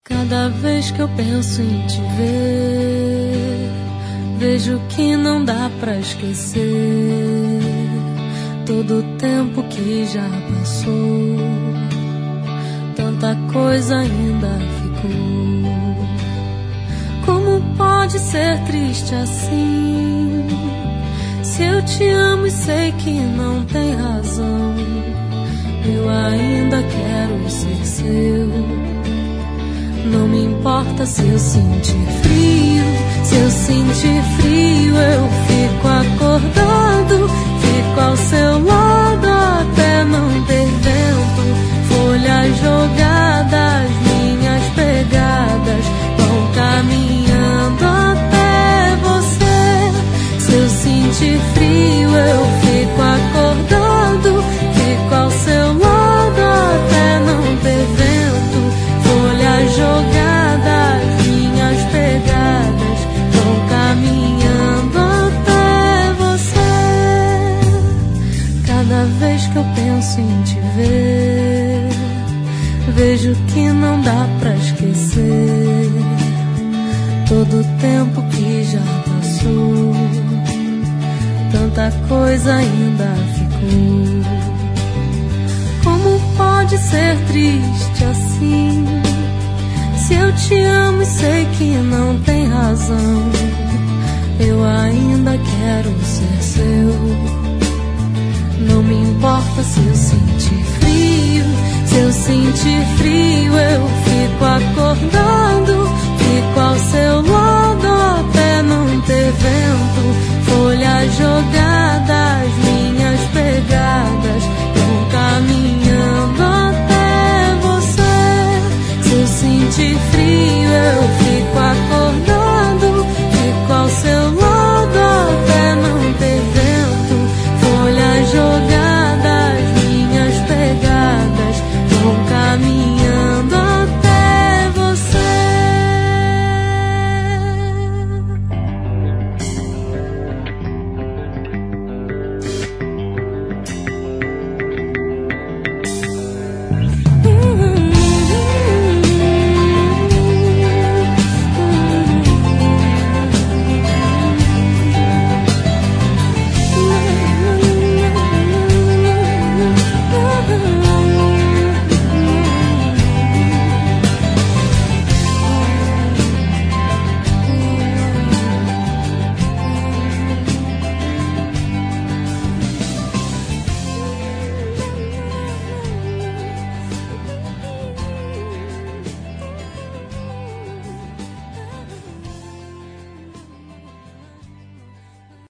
Cada vez que eu penso em te ver, vejo que não dá pra esquecer todo o tempo que já passou. Tanta coisa ainda ficou. Como pode ser triste assim? Se eu te amo e sei que não tem razão, eu ainda quero ser seu. Não me importa se eu sentir frio. Se eu sentir frio, eu fico acordado, fico ao seu lado até não ter vento. Folhas jogadas, minhas pegadas vão caminhando até você. Se eu sentir frio, eu fico acordado, fico ao seu lado até não ter vento. Folhas jogadas, minhas pegadas vão caminhando até você. Cada vez que eu penso em te ver, vejo que não dá pra esquecer todo o tempo que já passou. Tanta coisa ainda ficou. Como pode ser triste assim? Se eu te amo e sei que não tem razão, eu ainda quero ser seu. Não me importa se eu sentir frio. Se eu sentir frio, eu fico acordado, fico ao seu lado até não ter vento. Folhas jogadas, minhas pegadas vão caminhando até você. Se eu sentir frio,